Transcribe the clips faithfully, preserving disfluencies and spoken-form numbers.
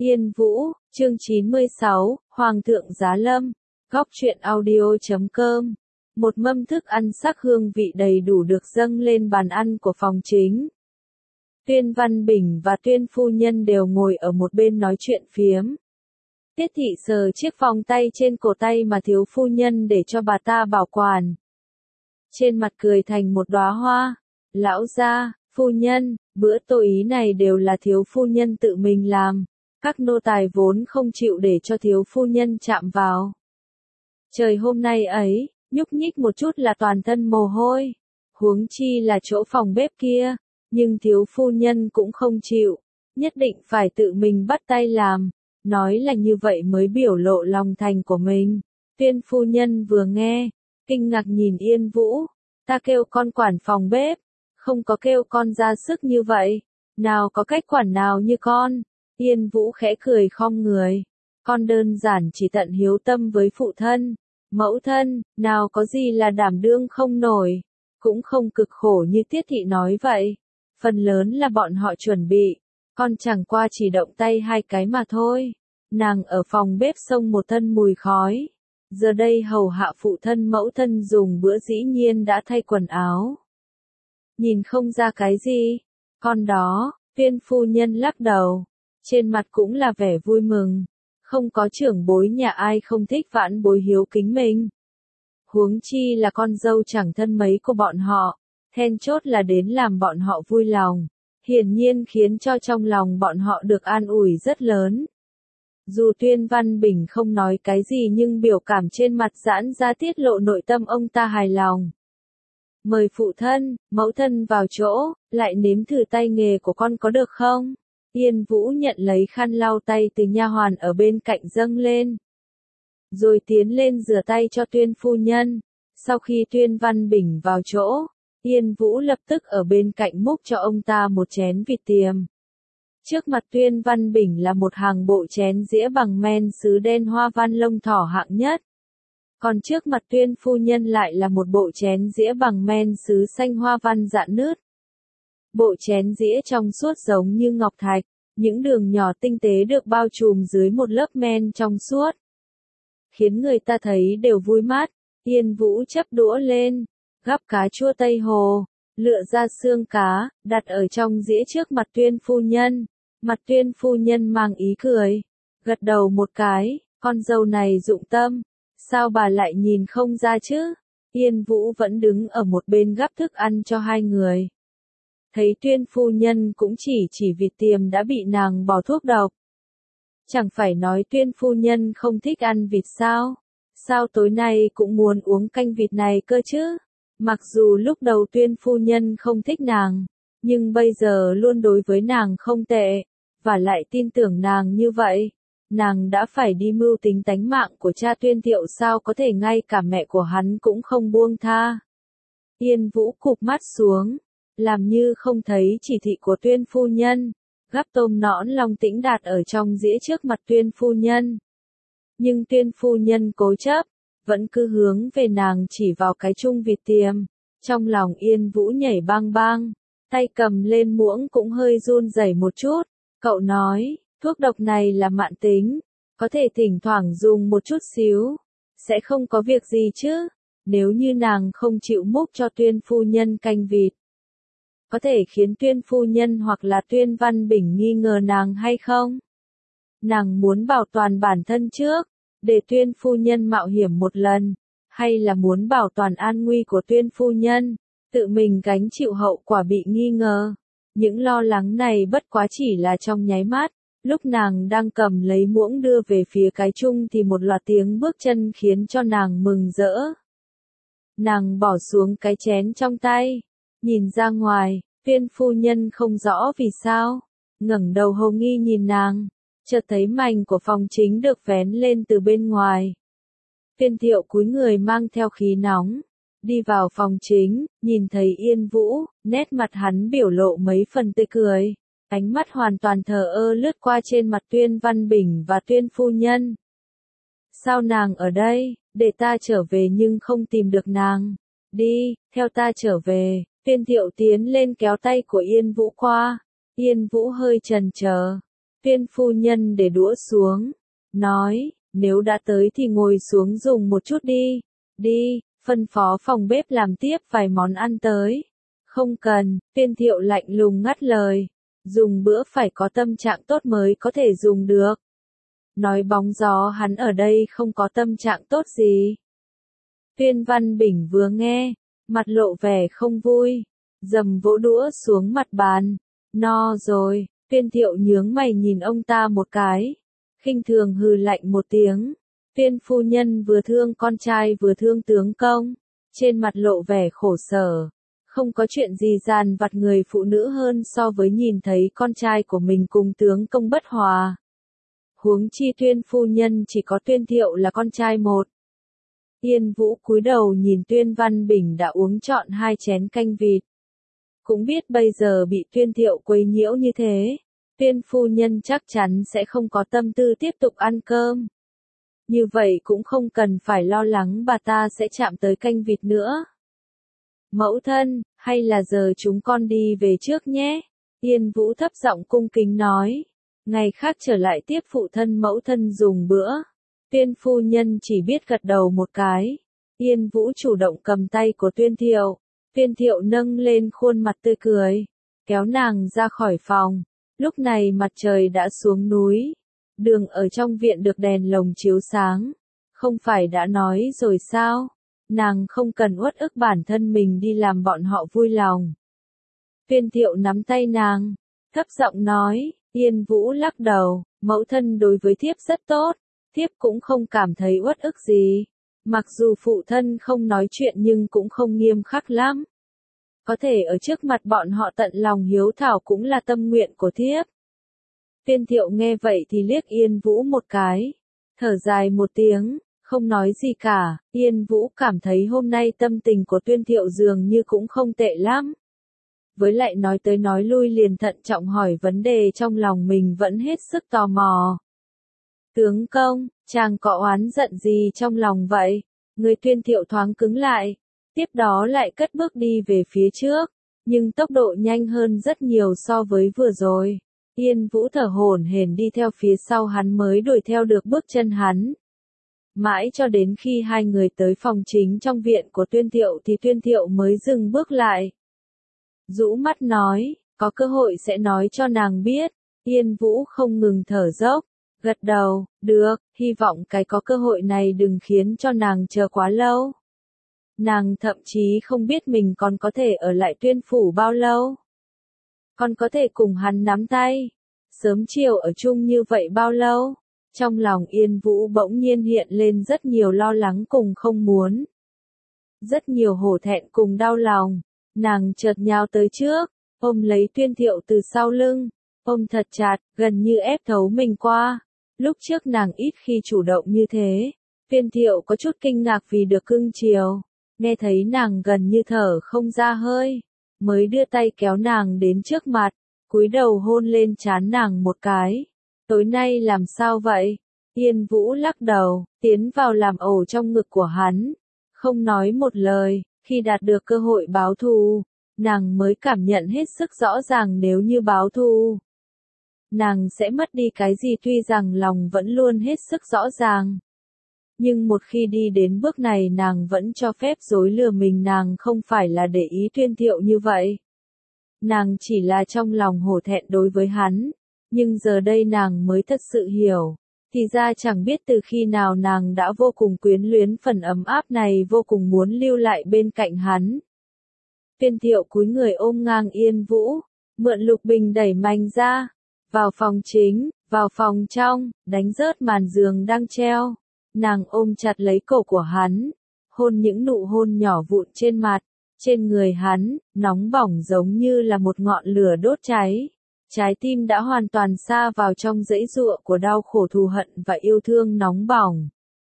Yên Vũ, chương chín mươi sáu, Hoàng thượng Giá Lâm, góc truyện audio chấm com. Một mâm thức ăn sắc hương vị đầy đủ được dâng lên bàn ăn của phòng chính. Tuyên Văn Bình và Tuyên Phu Nhân đều ngồi ở một bên nói chuyện phiếm. Tiết Thị sờ chiếc vòng tay trên cổ tay mà thiếu phu nhân để cho bà ta bảo quản. Trên mặt cười thành một đóa hoa. Lão gia, phu nhân, bữa tối ý này đều là thiếu phu nhân tự mình làm. Các nô tài vốn không chịu để cho thiếu phu nhân chạm vào. Trời hôm nay ấy, nhúc nhích một chút là toàn thân mồ hôi. Huống chi là chỗ phòng bếp kia. Nhưng thiếu phu nhân cũng không chịu. Nhất định phải tự mình bắt tay làm. Nói là như vậy mới biểu lộ lòng thành của mình. Tuyên phu nhân vừa nghe, kinh ngạc nhìn Yên Vũ. Ta kêu con quản phòng bếp. Không có kêu con ra sức như vậy. Nào có cách quản nào như con. Yên Vũ khẽ cười khom người. Con đơn giản chỉ tận hiếu tâm với phụ thân, mẫu thân, nào có gì là đảm đương không nổi. Cũng không cực khổ như Tiết Thị nói vậy. Phần lớn là bọn họ chuẩn bị. Con chẳng qua chỉ động tay hai cái mà thôi. Nàng ở phòng bếp xông một thân mùi khói. Giờ đây hầu hạ phụ thân mẫu thân dùng bữa dĩ nhiên đã thay quần áo. Nhìn không ra cái gì. Con đó, Tuyên phu nhân lắc đầu. Trên mặt cũng là vẻ vui mừng. Không có trưởng bối nhà ai không thích vãn bối hiếu kính mình. Huống chi là con dâu chẳng thân mấy của bọn họ. Then chốt là đến làm bọn họ vui lòng. Hiển nhiên khiến cho trong lòng bọn họ được an ủi rất lớn. Dù Tuyên Văn Bình không nói cái gì nhưng biểu cảm trên mặt giãn ra tiết lộ nội tâm ông ta hài lòng. Mời phụ thân, mẫu thân vào chỗ, lại nếm thử tay nghề của con có được không? Yên Vũ nhận lấy khăn lau tay từ nha hoàn ở bên cạnh dâng lên. Rồi tiến lên rửa tay cho Tuyên phu nhân. Sau khi Tuyên Văn Bình vào chỗ, Yên Vũ lập tức ở bên cạnh múc cho ông ta một chén vịt tiềm. Trước mặt Tuyên Văn Bình là một hàng bộ chén dĩa bằng men sứ đen hoa văn lông thỏ hạng nhất. Còn trước mặt Tuyên phu nhân lại là một bộ chén dĩa bằng men sứ xanh hoa văn rạn nứt. Bộ chén dĩa trong suốt giống như ngọc thạch, những đường nhỏ tinh tế được bao trùm dưới một lớp men trong suốt. Khiến người ta thấy đều vui mắt. Yên Vũ chấp đũa lên, gắp cá chua Tây Hồ, lựa ra xương cá, đặt ở trong dĩa trước mặt Tuyên phu nhân. Mặt Tuyên phu nhân mang ý cười, gật đầu một cái, con dâu này dụng tâm, sao bà lại nhìn không ra chứ? Yên Vũ vẫn đứng ở một bên gắp thức ăn cho hai người. Thấy Tuyên phu nhân cũng chỉ chỉ vịt tiềm đã bị nàng bỏ thuốc độc. Chẳng phải nói Tuyên phu nhân không thích ăn vịt sao? Sao tối nay cũng muốn uống canh vịt này cơ chứ? Mặc dù lúc đầu Tuyên phu nhân không thích nàng, nhưng bây giờ luôn đối với nàng không tệ, và lại tin tưởng nàng như vậy. Nàng đã phải đi mưu tính tánh mạng của cha Tuyên Thiệu, sao có thể ngay cả mẹ của hắn cũng không buông tha. Yên Vũ cụp mắt xuống, làm như không thấy chỉ thị của Tuyên phu nhân, gắp tôm nõn Long Tĩnh Đạt ở trong dĩa trước mặt Tuyên phu nhân. Nhưng Tuyên phu nhân cố chấp, vẫn cứ hướng về nàng chỉ vào cái chung vịt tiềm. Trong lòng Yên Vũ nhảy bang bang, tay cầm lên muỗng cũng hơi run rẩy một chút. Cậu nói, thuốc độc này là mạn tính, có thể thỉnh thoảng dùng một chút xíu, sẽ không có việc gì chứ. Nếu như nàng không chịu múc cho Tuyên phu nhân canh vịt, có thể khiến Tuyên phu nhân hoặc là Tuyên Văn Bình nghi ngờ nàng hay không? Nàng muốn bảo toàn bản thân trước, để Tuyên phu nhân mạo hiểm một lần, hay là muốn bảo toàn an nguy của Tuyên phu nhân, tự mình gánh chịu hậu quả bị nghi ngờ? Những lo lắng này bất quá chỉ là trong nháy mắt, lúc nàng đang cầm lấy muỗng đưa về phía cái chung thì một loạt tiếng bước chân khiến cho nàng mừng rỡ. Nàng bỏ xuống cái chén trong tay, nhìn ra ngoài, Tuyên phu nhân không rõ vì sao, ngẩng đầu hồ nghi nhìn nàng, chợt thấy mành của phòng chính được vén lên từ bên ngoài. Tuyên Thiệu cúi người mang theo khí nóng, đi vào phòng chính, nhìn thấy Yên Vũ, nét mặt hắn biểu lộ mấy phần tươi cười, ánh mắt hoàn toàn thờ ơ lướt qua trên mặt Tuyên Văn Bình và Tuyên phu nhân. Sao nàng ở đây, để ta trở về nhưng không tìm được nàng. Đi, theo ta trở về. Tuyên Thiệu tiến lên kéo tay của Yên Vũ qua. Yên Vũ hơi chần chờ, Tuyên phu nhân để đũa xuống, nói, nếu đã tới thì ngồi xuống dùng một chút đi, đi, phân phó phòng bếp làm tiếp vài món ăn tới. Không cần, Tuyên Thiệu lạnh lùng ngắt lời, dùng bữa phải có tâm trạng tốt mới có thể dùng được. Nói bóng gió hắn ở đây không có tâm trạng tốt gì. Tuyên Văn Bình vừa nghe, mặt lộ vẻ không vui, dầm vỗ đũa xuống mặt bàn, no rồi. Tuyên Thiệu nhướng mày nhìn ông ta một cái, khinh thường hừ lạnh một tiếng. Tuyên phu nhân vừa thương con trai vừa thương tướng công, trên mặt lộ vẻ khổ sở. Không có chuyện gì dàn vặt người phụ nữ hơn so với nhìn thấy con trai của mình cùng tướng công bất hòa. Huống chi Tuyên phu nhân chỉ có Tuyên Thiệu là con trai một. Yên Vũ cúi đầu nhìn Tuyên Văn Bình đã uống trọn hai chén canh vịt. Cũng biết bây giờ bị Tuyên Thiệu quấy nhiễu như thế, Tuyên phu nhân chắc chắn sẽ không có tâm tư tiếp tục ăn cơm. Như vậy cũng không cần phải lo lắng bà ta sẽ chạm tới canh vịt nữa. Mẫu thân, hay là giờ chúng con đi về trước nhé? Yên Vũ thấp giọng cung kính nói. Ngày khác trở lại tiếp phụ thân mẫu thân dùng bữa. Tuyên phu nhân chỉ biết gật đầu một cái. Yên Vũ chủ động cầm tay của Tuyên Thiệu. Tuyên Thiệu nâng lên khuôn mặt tươi cười, kéo nàng ra khỏi phòng. Lúc này mặt trời đã xuống núi. Đường ở trong viện được đèn lồng chiếu sáng. Không phải đã nói rồi sao? Nàng không cần uất ức bản thân mình đi làm bọn họ vui lòng. Tuyên Thiệu nắm tay nàng, thấp giọng nói. Yên Vũ lắc đầu, mẫu thân đối với thiếp rất tốt, thiếp cũng không cảm thấy uất ức gì. Mặc dù phụ thân không nói chuyện nhưng cũng không nghiêm khắc lắm. Có thể ở trước mặt bọn họ tận lòng hiếu thảo cũng là tâm nguyện của thiếp. Tuyên Thiệu nghe vậy thì liếc Yên Vũ một cái, thở dài một tiếng, không nói gì cả. Yên Vũ cảm thấy hôm nay tâm tình của Tuyên Thiệu dường như cũng không tệ lắm. Với lại nói tới nói lui liền thận trọng hỏi vấn đề trong lòng mình vẫn hết sức tò mò. Tướng công, chàng có oán giận gì trong lòng vậy? Người Tuyên Thiệu thoáng cứng lại, tiếp đó lại cất bước đi về phía trước, nhưng tốc độ nhanh hơn rất nhiều so với vừa rồi. Yên Vũ thở hổn hển đi theo phía sau hắn mới đuổi theo được bước chân hắn. Mãi cho đến khi hai người tới phòng chính trong viện của Tuyên Thiệu thì Tuyên Thiệu mới dừng bước lại. Rũ mắt nói, có cơ hội sẽ nói cho nàng biết. Yên Vũ không ngừng thở dốc, gật đầu, được, hy vọng cái có cơ hội này đừng khiến cho nàng chờ quá lâu. Nàng thậm chí không biết mình còn có thể ở lại Tuyên phủ bao lâu. Còn có thể cùng hắn nắm tay, sớm chiều ở chung như vậy bao lâu. Trong lòng Yên Vũ bỗng nhiên hiện lên rất nhiều lo lắng cùng không muốn. Rất nhiều hổ thẹn cùng đau lòng. Nàng chợt nhào tới trước, ôm lấy Tuyên Thiệu từ sau lưng, ôm thật chặt, gần như ép thấu mình qua. Lúc trước nàng ít khi chủ động như thế. Tuyên Thiệu có chút kinh ngạc vì được cưng chiều, nghe thấy nàng gần như thở không ra hơi, mới đưa tay kéo nàng đến trước mặt, cúi đầu hôn lên trán nàng một cái. Tối nay làm sao vậy? Yên Vũ lắc đầu, tiến vào làm ổ trong ngực của hắn, không nói một lời. Khi đạt được cơ hội báo thù, nàng mới cảm nhận hết sức rõ ràng nếu như báo thù, nàng sẽ mất đi cái gì tuy rằng lòng vẫn luôn hết sức rõ ràng. Nhưng một khi đi đến bước này nàng vẫn cho phép dối lừa mình, nàng không phải là để ý Tuyên Thiệu như vậy. Nàng chỉ là trong lòng hổ thẹn đối với hắn, nhưng giờ đây nàng mới thật sự hiểu. Thì ra chẳng biết từ khi nào nàng đã vô cùng quyến luyến phần ấm áp này, vô cùng muốn lưu lại bên cạnh hắn. Tuyên Thiệu cúi người ôm ngang Yên Vũ, mượn lục bình đẩy mạnh ra, vào phòng chính, vào phòng trong, đánh rớt màn giường đang treo. Nàng ôm chặt lấy cổ của hắn, hôn những nụ hôn nhỏ vụn trên mặt, trên người hắn, nóng bỏng giống như là một ngọn lửa đốt cháy. Trái tim đã hoàn toàn sa vào trong dãy giụa của đau khổ thù hận và yêu thương nóng bỏng.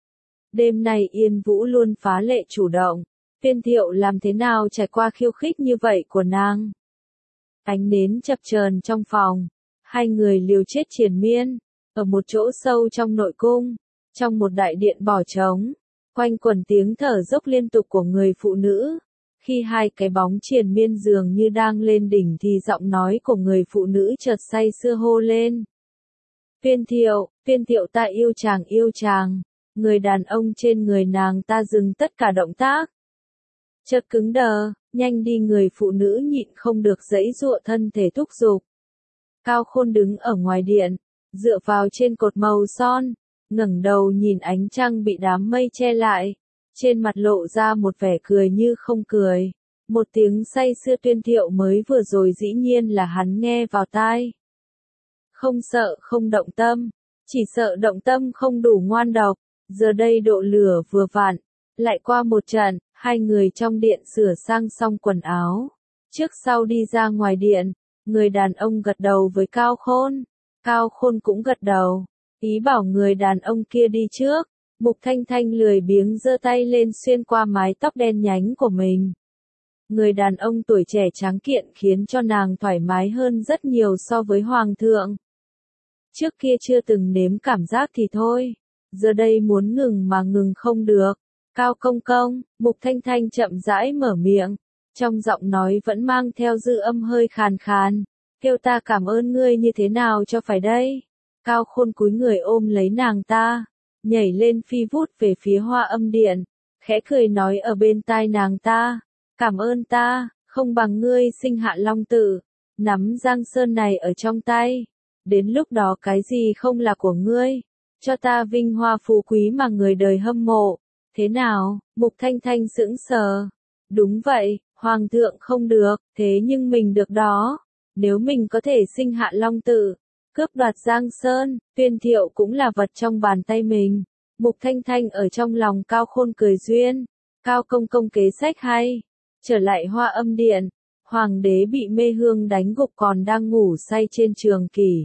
Đêm nay Yên Vũ luôn phá lệ chủ động. Tuyên Thiệu làm thế nào trải qua khiêu khích như vậy của nàng? Ánh nến chập chờn trong phòng, hai người liều chết triền miên, ở một chỗ sâu trong nội cung, trong một đại điện bỏ trống, quanh quẩn tiếng thở dốc liên tục của người phụ nữ. Khi hai cái bóng triền miên dường như đang lên đỉnh thì giọng nói của người phụ nữ chợt say sưa hô lên. Tuyên Thiệu, Tuyên Thiệu ta yêu chàng yêu chàng. Người đàn ông trên người nàng ta dừng tất cả động tác. Chợt cứng đờ, nhanh đi người phụ nữ nhịn không được giãy giụa thân thể thúc giục. Cao Khôn đứng ở ngoài điện, dựa vào trên cột màu son, ngẩng đầu nhìn ánh trăng bị đám mây che lại, trên mặt lộ ra một vẻ cười như không cười. Một tiếng say sưa Tuyên Thiệu mới vừa rồi dĩ nhiên là hắn nghe vào tai. Không sợ không động tâm, chỉ sợ động tâm không đủ ngoan độc, giờ đây độ lửa vừa vặn, lại qua một trận, hai người trong điện sửa sang xong quần áo. Trước sau đi ra ngoài điện, người đàn ông gật đầu với Cao Khôn, Cao Khôn cũng gật đầu, ý bảo người đàn ông kia đi trước. Mục Thanh Thanh lười biếng giơ tay lên xuyên qua mái tóc đen nhánh của mình. Người đàn ông tuổi trẻ tráng kiện khiến cho nàng thoải mái hơn rất nhiều so với hoàng thượng. Trước kia chưa từng nếm cảm giác thì thôi, giờ đây muốn ngừng mà ngừng không được. Cao công công, Mục Thanh Thanh chậm rãi mở miệng, trong giọng nói vẫn mang theo dư âm hơi khàn khàn, kêu ta cảm ơn ngươi như thế nào cho phải đây. Cao Khôn cúi người ôm lấy nàng ta, nhảy lên phi vút về phía Hoa Âm Điện, khẽ cười nói ở bên tai nàng ta, cảm ơn ta, không bằng ngươi sinh hạ long tử, nắm Giang Sơn này ở trong tay, đến lúc đó cái gì không là của ngươi, cho ta vinh hoa phú quý mà người đời hâm mộ, thế nào? Mục Thanh Thanh sững sờ, đúng vậy, hoàng thượng không được, thế nhưng mình được đó, nếu mình có thể sinh hạ long tử, cướp đoạt Giang Sơn, Tuyên Thiệu cũng là vật trong bàn tay mình. Mục Thanh Thanh ở trong lòng Cao Khôn cười duyên, Cao công công kế sách hay. Trở lại Hoa Âm Điện, hoàng đế bị mê hương đánh gục còn đang ngủ say trên trường kỷ.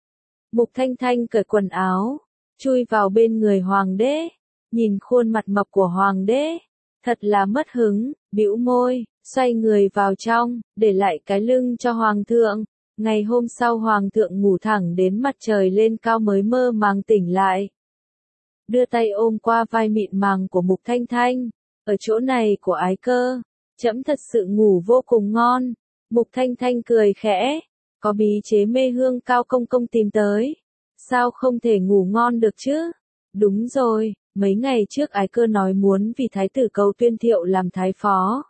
Mục Thanh Thanh cởi quần áo, chui vào bên người hoàng đế, nhìn khuôn mặt mập của hoàng đế, thật là mất hứng, bĩu môi, xoay người vào trong, để lại cái lưng cho hoàng thượng. Ngày hôm sau hoàng thượng ngủ thẳng đến mặt trời lên cao mới mơ màng tỉnh lại. Đưa tay ôm qua vai mịn màng của Mục Thanh Thanh, ở chỗ này của ái cơ, trẫm thật sự ngủ vô cùng ngon. Mục Thanh Thanh cười khẽ, có bí chế mê hương Cao công công tìm tới, sao không thể ngủ ngon được chứ? Đúng rồi, mấy ngày trước ái cơ nói muốn vì thái tử cầu Tuyên Thiệu làm thái phó.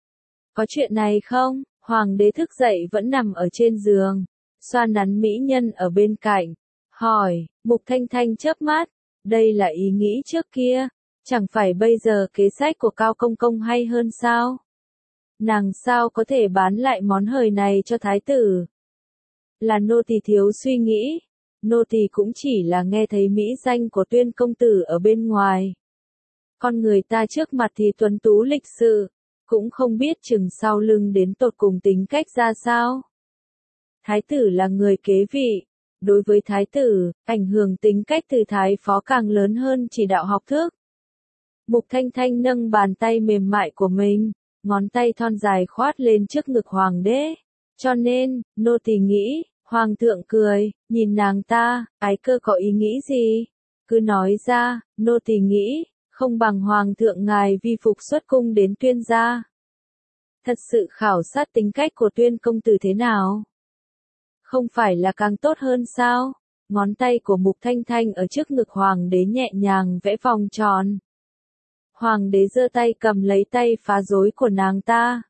Có chuyện này không? Hoàng đế thức dậy vẫn nằm ở trên giường, xoa nắn mỹ nhân ở bên cạnh, hỏi. Mục Thanh Thanh chớp mắt, đây là ý nghĩ trước kia, chẳng phải bây giờ kế sách của Cao công công hay hơn sao? Nàng sao có thể bán lại món hời này cho thái tử? Là nô tỳ thiếu suy nghĩ, nô tỳ cũng chỉ là nghe thấy mỹ danh của Tuyên công tử ở bên ngoài. Con người ta trước mặt thì tuấn tú lịch sự, cũng không biết chừng sau lưng đến tột cùng tính cách ra sao. Thái tử là người kế vị, đối với thái tử, ảnh hưởng tính cách từ thái phó càng lớn hơn chỉ đạo học thức. Mục Thanh Thanh nâng bàn tay mềm mại của mình, ngón tay thon dài khoát lên trước ngực hoàng đế. Cho nên, nô tỳ nghĩ, hoàng thượng cười, nhìn nàng ta, ái cơ có ý nghĩ gì? Cứ nói ra, nô tỳ nghĩ, không bằng hoàng thượng ngài vi phục xuất cung đến Tuyên gia. Thật sự khảo sát tính cách của Tuyên công tử thế nào? Không phải là càng tốt hơn sao? Ngón tay của Mục Thanh Thanh ở trước ngực hoàng đế nhẹ nhàng vẽ vòng tròn. Hoàng đế giơ tay cầm lấy tay phá rối của nàng ta.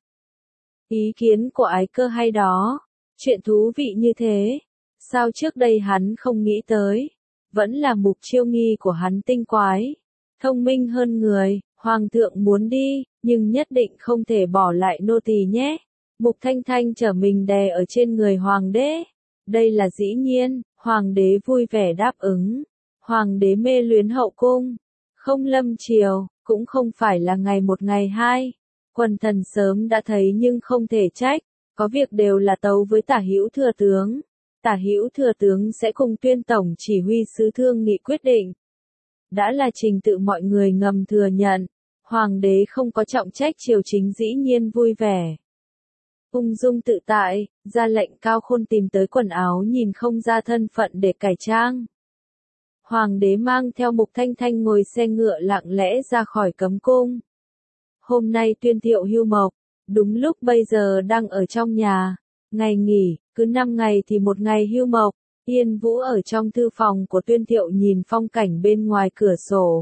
Ý kiến của ái cơ hay đó, chuyện thú vị như thế, sao trước đây hắn không nghĩ tới, vẫn là Mục Chiêu Nghi của hắn tinh quái, thông minh hơn người, hoàng thượng muốn đi, nhưng nhất định không thể bỏ lại nô tỳ nhé. Mục Thanh Thanh trở mình đè ở trên người hoàng đế, đây là dĩ nhiên, hoàng đế vui vẻ đáp ứng, hoàng đế mê luyến hậu cung, không lâm triều, cũng không phải là ngày một ngày hai. Quần thần sớm đã thấy nhưng không thể trách, có việc đều là tấu với Tả Hữu thừa tướng. Tả Hữu thừa tướng sẽ cùng Tuyên tổng chỉ huy sứ thương nghị quyết định. Đã là trình tự mọi người ngầm thừa nhận, hoàng đế không có trọng trách triều chính dĩ nhiên vui vẻ. Ung dung tự tại, ra lệnh Cao Khôn tìm tới quần áo nhìn không ra thân phận để cải trang. Hoàng đế mang theo Mục Thanh Thanh ngồi xe ngựa lặng lẽ ra khỏi cấm cung. Hôm nay Tuyên Thiệu hưu mộc, đúng lúc bây giờ đang ở trong nhà, ngày nghỉ, cứ năm ngày thì một ngày hưu mộc, Yên Vũ ở trong thư phòng của Tuyên Thiệu nhìn phong cảnh bên ngoài cửa sổ.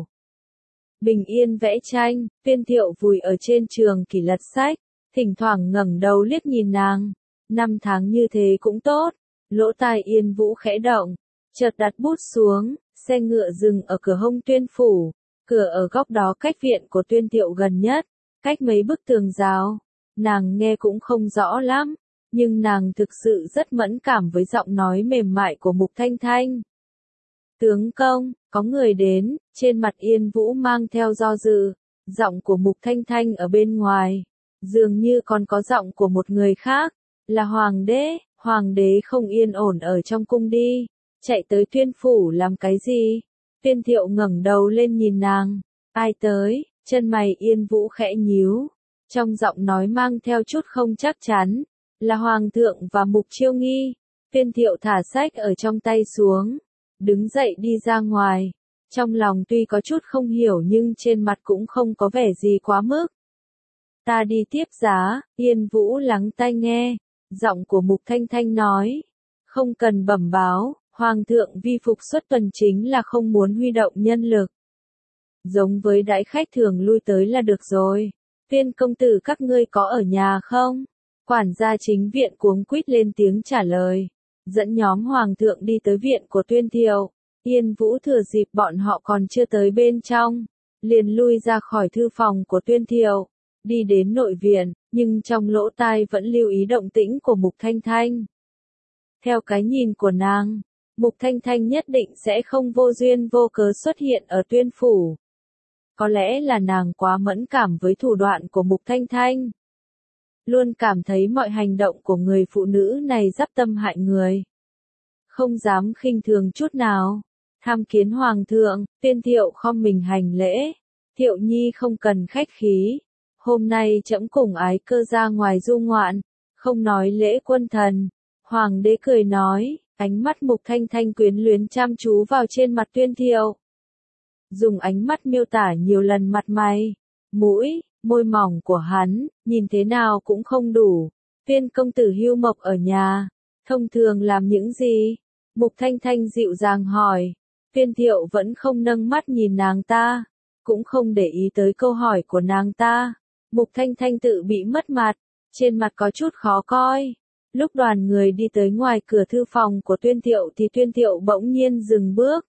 Bình yên vẽ tranh, Tuyên Thiệu vùi ở trên trường kỷ lật sách, thỉnh thoảng ngẩng đầu liếc nhìn nàng. Năm tháng như thế cũng tốt. Lỗ tai Yên Vũ khẽ động, chợt đặt bút xuống, xe ngựa dừng ở cửa hông Tuyên phủ, cửa ở góc đó cách viện của Tuyên Thiệu gần nhất, cách mấy bức tường rào. Nàng nghe cũng không rõ lắm, nhưng nàng thực sự rất mẫn cảm với giọng nói mềm mại của Mục Thanh Thanh. Tướng công, có người đến, trên mặt Yên Vũ mang theo do dự, giọng của Mục Thanh Thanh ở bên ngoài, dường như còn có giọng của một người khác, là hoàng đế, hoàng đế không yên ổn ở trong cung đi, chạy tới Tuyên phủ làm cái gì? Tuyên Thiệu ngẩng đầu lên nhìn nàng, ai tới, chân mày Yên Vũ khẽ nhíu, trong giọng nói mang theo chút không chắc chắn, là hoàng thượng và Mục Chiêu Nghi. Tuyên Thiệu thả sách ở trong tay xuống, đứng dậy đi ra ngoài, trong lòng tuy có chút không hiểu nhưng trên mặt cũng không có vẻ gì quá mức. Ta đi tiếp giá, Yên Vũ lắng tai nghe, giọng của Mục Thanh Thanh nói, không cần bẩm báo, hoàng thượng vi phục xuất tuần chính là không muốn huy động nhân lực. Giống với đãi khách thường lui tới là được rồi. Tuyên công tử các ngươi có ở nhà không? Quản gia chính viện cuống quýt lên tiếng trả lời, dẫn nhóm hoàng thượng đi tới viện của Tuyên Thiệu. Yên Vũ thừa dịp bọn họ còn chưa tới bên trong, liền lui ra khỏi thư phòng của Tuyên Thiệu, đi đến nội viện, nhưng trong lỗ tai vẫn lưu ý động tĩnh của Mục Thanh Thanh. Theo cái nhìn của nàng, Mục Thanh Thanh nhất định sẽ không vô duyên vô cớ xuất hiện ở Tuyên phủ. Có lẽ là nàng quá mẫn cảm với thủ đoạn của Mục Thanh Thanh. Luôn cảm thấy mọi hành động của người phụ nữ này giáp tâm hại người. Không dám khinh thường chút nào. Tham kiến hoàng thượng, Tuyên Thiệu khom mình hành lễ. Thiệu nhi không cần khách khí. Hôm nay trẫm cùng ái cơ ra ngoài du ngoạn, không nói lễ quân thần. Hoàng đế cười nói, ánh mắt Mục Thanh Thanh quyến luyến chăm chú vào trên mặt Tuyên Thiệu. Dùng ánh mắt miêu tả nhiều lần mặt mày, mũi, môi mỏng của hắn, nhìn thế nào cũng không đủ. Tuyên công tử hưu mộc ở nhà, thông thường làm những gì? Mục Thanh Thanh dịu dàng hỏi. Tuyên Thiệu vẫn không nâng mắt nhìn nàng ta, cũng không để ý tới câu hỏi của nàng ta. Mục Thanh Thanh tự bị mất mặt, trên mặt có chút khó coi. Lúc đoàn người đi tới ngoài cửa thư phòng của Tuyên Thiệu thì Tuyên Thiệu bỗng nhiên dừng bước.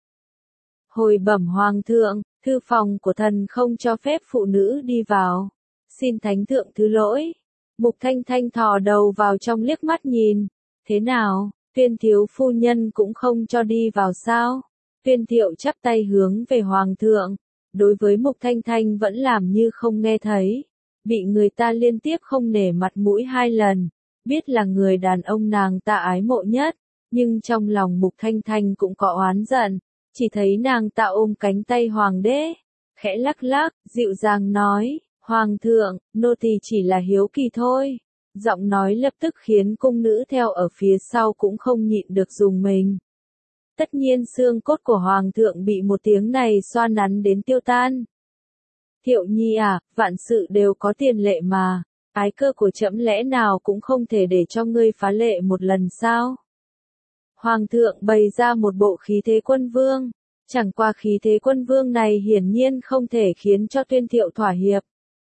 Hồi bẩm hoàng thượng, thư phòng của thần không cho phép phụ nữ đi vào. Xin thánh thượng thứ lỗi. Mục Thanh Thanh thò đầu vào trong liếc mắt nhìn. Thế nào, Tuyên thiếu phu nhân cũng không cho đi vào sao? Tuyên Thiệu chắp tay hướng về hoàng thượng. Đối với Mục Thanh Thanh vẫn làm như không nghe thấy. Bị người ta liên tiếp không nể mặt mũi hai lần. Biết là người đàn ông nàng ta ái mộ nhất. Nhưng trong lòng Mục Thanh Thanh cũng có oán giận. Chỉ thấy nàng ta ôm cánh tay hoàng đế, khẽ lắc lắc, dịu dàng nói, hoàng thượng, nô tỳ chỉ là hiếu kỳ thôi. Giọng nói lập tức khiến cung nữ theo ở phía sau cũng không nhịn được rùng mình. Tất nhiên xương cốt của hoàng thượng bị một tiếng này xoa nắn đến tiêu tan. Thiệu nhi à, vạn sự đều có tiền lệ mà, ái cơ của trẫm lẽ nào cũng không thể để cho ngươi phá lệ một lần sao? Hoàng thượng bày ra một bộ khí thế quân vương, chẳng qua khí thế quân vương này hiển nhiên không thể khiến cho Tuyên Thiệu thỏa hiệp.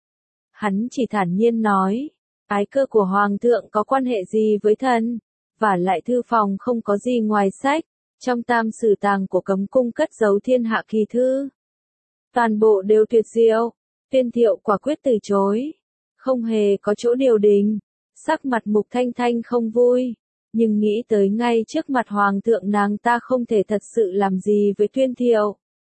Hắn chỉ thản nhiên nói, ái cơ của hoàng thượng có quan hệ gì với thần, và lại thư phòng không có gì ngoài sách, trong tam sử tàng của cấm cung cất giấu thiên hạ kỳ thư. Toàn bộ đều tuyệt diệu, Tuyên Thiệu quả quyết từ chối, không hề có chỗ điều đình, sắc mặt Mục Thanh Thanh không vui. Nhưng nghĩ tới ngay trước mặt hoàng thượng nàng ta không thể thật sự làm gì với Tuyên Thiệu.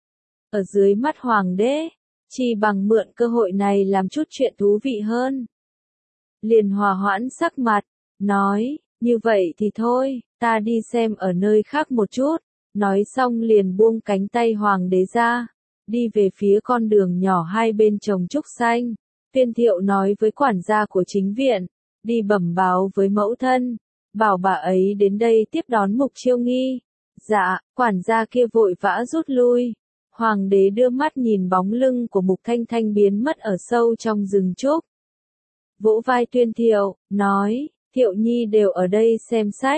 Ở dưới mắt hoàng đế, chỉ bằng mượn cơ hội này làm chút chuyện thú vị hơn. Liền hòa hoãn sắc mặt, nói, như vậy thì thôi, ta đi xem ở nơi khác một chút. Nói xong liền buông cánh tay hoàng đế ra, đi về phía con đường nhỏ hai bên trồng trúc xanh. Tuyên Thiệu nói với quản gia của chính viện, đi bẩm báo với mẫu thân. Bảo bà ấy đến đây tiếp đón Mục Chiêu Nghi. Dạ, quản gia kia vội vã rút lui. Hoàng đế đưa mắt nhìn bóng lưng của Mục Thanh Thanh biến mất ở sâu trong rừng trúc. Vỗ vai Tuyên Thiệu, nói, Thiệu nhi đều ở đây xem sách.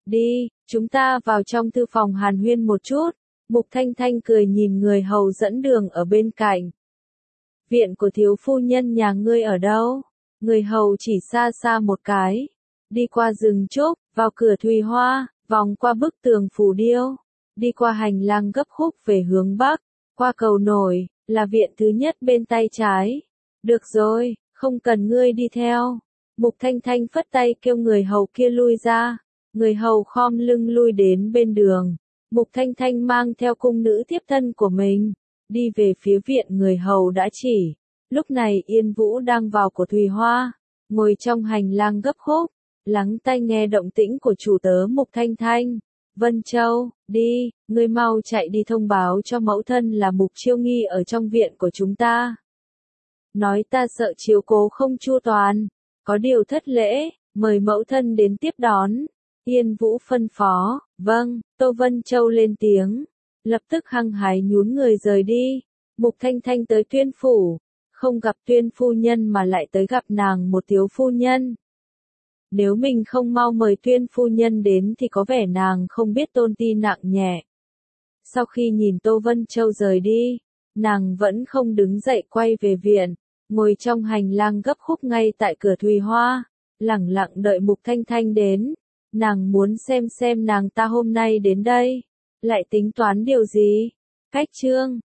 đi, chúng ta vào trong thư phòng hàn huyên một chút. Mục Thanh Thanh cười nhìn người hầu dẫn đường ở bên cạnh. Viện của thiếu phu nhân nhà ngươi ở đâu? Người hầu chỉ xa xa một cái. Đi qua rừng trúc, vào cửa thùy hoa, vòng qua bức tường phù điêu. Đi qua hành lang gấp khúc về hướng bắc, qua cầu nổi, là viện thứ nhất bên tay trái. Được rồi, không cần ngươi đi theo. Mục Thanh Thanh phất tay kêu người hầu kia lui ra. Người hầu khom lưng lui đến bên đường. Mục Thanh Thanh mang theo cung nữ tiếp thân của mình, đi về phía viện người hầu đã chỉ. Lúc này Yên Vũ đang vào của Thùy Hoa, ngồi trong hành lang gấp khúc, lắng tai nghe động tĩnh của chủ tớ Mục Thanh Thanh. Vân Châu, đi, ngươi mau chạy đi thông báo cho mẫu thân là Mục Chiêu Nghi ở trong viện của chúng ta. Nói ta sợ chiếu cố không chu toàn, có điều thất lễ, mời mẫu thân đến tiếp đón. Yên Vũ phân phó, vâng, Tô Vân Châu lên tiếng, lập tức hăng hái nhún người rời đi. Mục Thanh Thanh tới Tuyên phủ, không gặp Tuyên phu nhân mà lại tới gặp nàng một thiếu phu nhân. Nếu mình không mau mời Tuyên phu nhân đến thì có vẻ nàng không biết tôn ti nặng nhẹ. Sau khi nhìn Tô Vân Châu rời đi, nàng vẫn không đứng dậy quay về viện, ngồi trong hành lang gấp khúc ngay tại cửa Thùy Hoa, lẳng lặng đợi Mục Thanh Thanh đến. Nàng muốn xem xem nàng ta hôm nay đến đây, lại tính toán điều gì. Cách chương